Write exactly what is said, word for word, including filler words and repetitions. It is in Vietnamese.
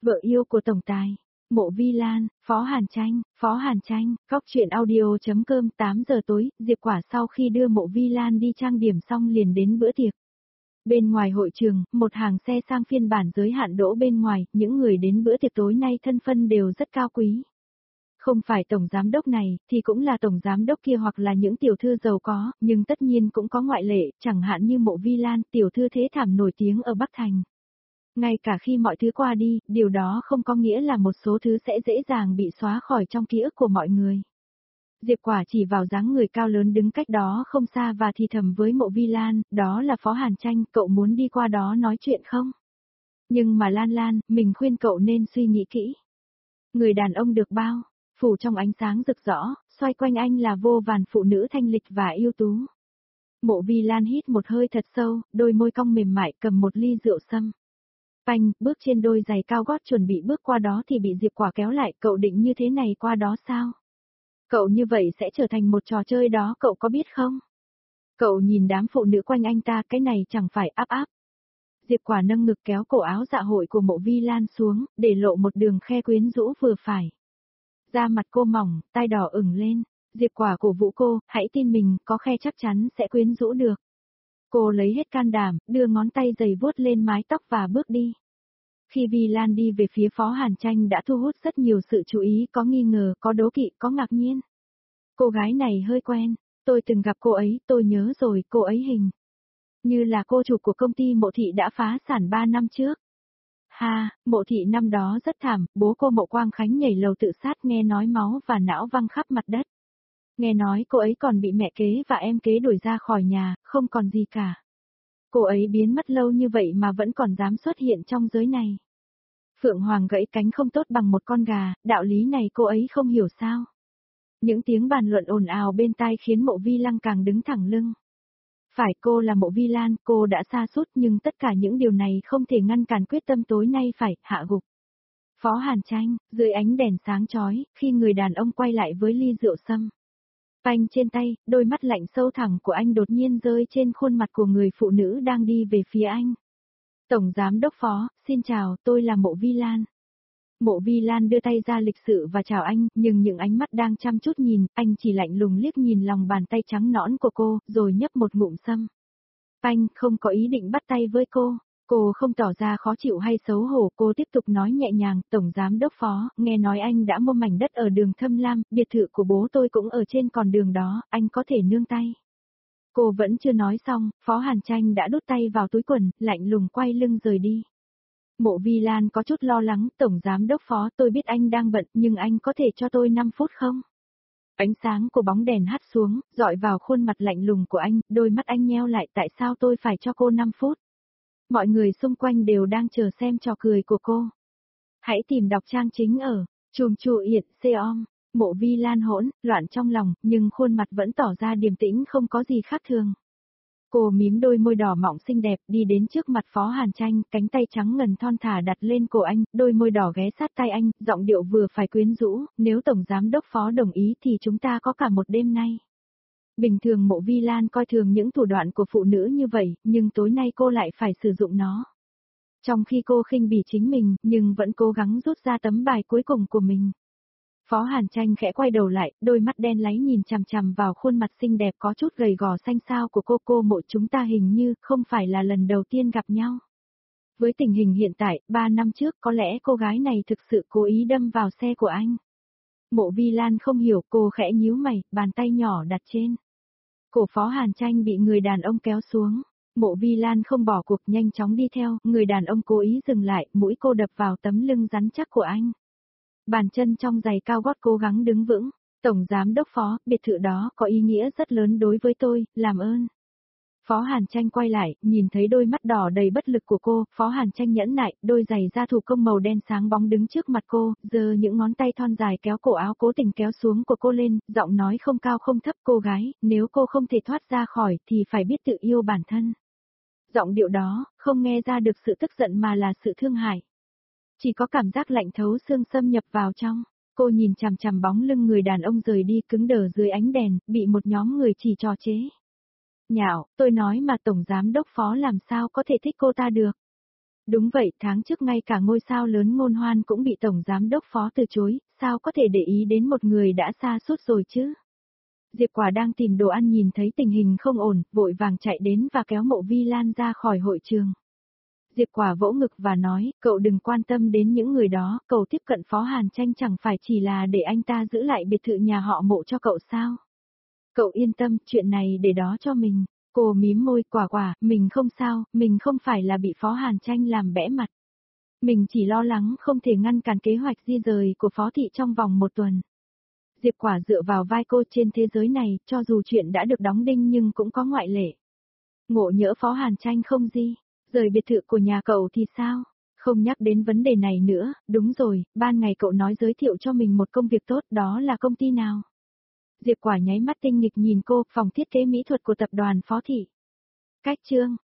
Vợ yêu của tổng tài. Mộ Vi Lan, Phó Hàn Tranh, Phó Hàn Tranh, Góc truyện audio.com tám giờ tối, Diệp Quả sau khi đưa Mộ Vi Lan đi trang điểm xong liền đến bữa tiệc. Bên ngoài hội trường, một hàng xe sang phiên bản giới hạn đỗ bên ngoài, những người đến bữa tiệc tối nay thân phân đều rất cao quý. Không phải tổng giám đốc này, thì cũng là tổng giám đốc kia hoặc là những tiểu thư giàu có, nhưng tất nhiên cũng có ngoại lệ, chẳng hạn như Mộ Vi Lan, tiểu thư thế thảm nổi tiếng ở Bắc Thành. Ngay cả khi mọi thứ qua đi, điều đó không có nghĩa là một số thứ sẽ dễ dàng bị xóa khỏi trong ký ức của mọi người. Diệp Quả chỉ vào dáng người cao lớn đứng cách đó không xa và thì thầm với Mộ Vi Lan, đó là Phó Hàn Tranh, cậu muốn đi qua đó nói chuyện không? Nhưng mà Lan Lan, mình khuyên cậu nên suy nghĩ kỹ. Người đàn ông được bao, phủ trong ánh sáng rực rõ, xoay quanh anh là vô vàn phụ nữ thanh lịch và ưu tú. Mộ Vi Lan hít một hơi thật sâu, đôi môi cong mềm mại cầm một ly rượu sâm. Phanh, bước trên đôi giày cao gót chuẩn bị bước qua đó thì bị Diệp Quả kéo lại, cậu định như thế này qua đó sao? Cậu như vậy sẽ trở thành một trò chơi đó, cậu có biết không? Cậu nhìn đám phụ nữ quanh anh ta, cái này chẳng phải áp áp. Diệp Quả nâng ngực kéo cổ áo dạ hội của Mộ Vi Lan xuống, để lộ một đường khe quyến rũ vừa phải. Da mặt cô mỏng, tai đỏ ửng lên. Diệp Quả cổ vũ cô, hãy tin mình, có khe chắc chắn sẽ quyến rũ được. Cô lấy hết can đảm, đưa ngón tay dày vuốt lên mái tóc và bước đi. Khi Vi Lan đi về phía Phó Hàn Tranh đã thu hút rất nhiều sự chú ý, có nghi ngờ, có đố kỵ, có ngạc nhiên. Cô gái này hơi quen, tôi từng gặp cô ấy, tôi nhớ rồi, cô ấy hình như là cô chủ của công ty Mộ Thị đã phá sản ba năm trước. Ha, Mộ Thị năm đó rất thảm, bố cô Mộ Quang Khánh nhảy lầu tự sát nghe nói máu và não văng khắp mặt đất. Nghe nói cô ấy còn bị mẹ kế và em kế đuổi ra khỏi nhà, không còn gì cả. Cô ấy biến mất lâu như vậy mà vẫn còn dám xuất hiện trong giới này. Phượng Hoàng gãy cánh không tốt bằng một con gà, đạo lý này cô ấy không hiểu sao. Những tiếng bàn luận ồn ào bên tai khiến Mộ Vi Lăng càng đứng thẳng lưng. Phải, cô là Mộ Vi Lan, cô đã sa sút nhưng tất cả những điều này không thể ngăn cản quyết tâm tối nay phải hạ gục. Phó Hàn Tranh, dưới ánh đèn sáng chói, khi người đàn ông quay lại với ly rượu sâm. Phanh trên tay, đôi mắt lạnh sâu thẳm của anh đột nhiên rơi trên khuôn mặt của người phụ nữ đang đi về phía anh. Tổng Giám đốc Phó, xin chào, tôi là Mộ Vi Lan. Mộ Vi Lan đưa tay ra lịch sự và chào anh, nhưng những ánh mắt đang chăm chút nhìn, anh chỉ lạnh lùng liếc nhìn lòng bàn tay trắng nõn của cô, rồi nhấp một ngụm sâm. Phanh không có ý định bắt tay với cô. Cô không tỏ ra khó chịu hay xấu hổ, cô tiếp tục nói nhẹ nhàng, Tổng Giám đốc Phó, nghe nói anh đã mua mảnh đất ở đường Thâm Lam, biệt thự của bố tôi cũng ở trên con đường đó, anh có thể nương tay. Cô vẫn chưa nói xong, Phó Hàn Tranh đã đút tay vào túi quần, lạnh lùng quay lưng rời đi. Mộ Vi Lan có chút lo lắng, Tổng Giám đốc Phó, tôi biết anh đang bận, nhưng anh có thể cho tôi năm phút không? Ánh sáng của bóng đèn hắt xuống, dọi vào khuôn mặt lạnh lùng của anh, đôi mắt anh nheo lại, tại sao tôi phải cho cô năm phút? Mọi người xung quanh đều đang chờ xem trò cười của cô. Hãy tìm đọc trang chính ở chùm chù yệt xê-om. Mộ Vi Lan hỗn, loạn trong lòng, nhưng khuôn mặt vẫn tỏ ra điềm tĩnh không có gì khác thường. Cô mím đôi môi đỏ mọng xinh đẹp đi đến trước mặt Phó Hàn Tranh, cánh tay trắng ngần thon thả đặt lên cổ anh, đôi môi đỏ ghé sát tay anh, giọng điệu vừa phải quyến rũ, nếu Tổng Giám đốc Phó đồng ý thì chúng ta có cả một đêm nay. Bình thường Mộ Vi Lan coi thường những thủ đoạn của phụ nữ như vậy, nhưng tối nay cô lại phải sử dụng nó. Trong khi cô khinh bỉ chính mình, nhưng vẫn cố gắng rút ra tấm bài cuối cùng của mình. Phó Hàn Tranh khẽ quay đầu lại, đôi mắt đen láy nhìn chằm chằm vào khuôn mặt xinh đẹp có chút gầy gò xanh xao của cô. Cô Mộ, chúng ta hình như không phải là lần đầu tiên gặp nhau. Với tình hình hiện tại, ba năm trước có lẽ cô gái này thực sự cố ý đâm vào xe của anh. Mộ Vi Lan không hiểu, cô khẽ nhíu mày, bàn tay nhỏ đặt trên cổ Phó Hàn Tranh bị người đàn ông kéo xuống. Mộ Vi Lan không bỏ cuộc, nhanh chóng đi theo, người đàn ông cố ý dừng lại, mũi cô đập vào tấm lưng rắn chắc của anh. Bàn chân trong giày cao gót cố gắng đứng vững. Tổng Giám đốc Phó, biệt thự đó có ý nghĩa rất lớn đối với tôi, làm ơn. Phó Hàn Tranh quay lại, nhìn thấy đôi mắt đỏ đầy bất lực của cô, Phó Hàn Tranh nhẫn nại, đôi giày da thủ công màu đen sáng bóng đứng trước mặt cô, giơ những ngón tay thon dài kéo cổ áo cố tình kéo xuống của cô lên, giọng nói không cao không thấp, cô gái, nếu cô không thể thoát ra khỏi thì phải biết tự yêu bản thân. Giọng điệu đó, không nghe ra được sự tức giận mà là sự thương hại. Chỉ có cảm giác lạnh thấu xương xâm nhập vào trong. Cô nhìn chằm chằm bóng lưng người đàn ông rời đi cứng đờ dưới ánh đèn, bị một nhóm người chỉ trò chế. Nhạo, tôi nói mà Tổng Giám đốc Phó làm sao có thể thích cô ta được. Đúng vậy, tháng trước ngay cả ngôi sao lớn Ngôn Hoan cũng bị Tổng Giám đốc Phó từ chối, sao có thể để ý đến một người đã xa suốt rồi chứ? Diệp Quả đang tìm đồ ăn nhìn thấy tình hình không ổn, vội vàng chạy đến và kéo Mộ Vi Lan ra khỏi hội trường. Diệp Quả vỗ ngực và nói, cậu đừng quan tâm đến những người đó, cậu tiếp cận Phó Hàn Tranh chẳng phải chỉ là để anh ta giữ lại biệt thự nhà họ Mộ cho cậu sao? Cậu yên tâm, chuyện này để đó cho mình. Cô mím môi, Quả Quả, mình không sao, mình không phải là bị Phó Hàn Tranh làm bẽ mặt. Mình chỉ lo lắng không thể ngăn cản kế hoạch di rời của Phó Thị trong vòng một tuần. Diệp Quả dựa vào vai cô, trên thế giới này, cho dù chuyện đã được đóng đinh nhưng cũng có ngoại lệ. Ngộ nhỡ Phó Hàn Tranh không di rời biệt thự của nhà cậu thì sao? Không nhắc đến vấn đề này nữa, đúng rồi, ban ngày cậu nói giới thiệu cho mình một công việc tốt, đó là công ty nào? Diệp Quả nháy mắt tinh nghịch nhìn cô, phòng thiết kế mỹ thuật của tập đoàn Phó Thị. Cách chương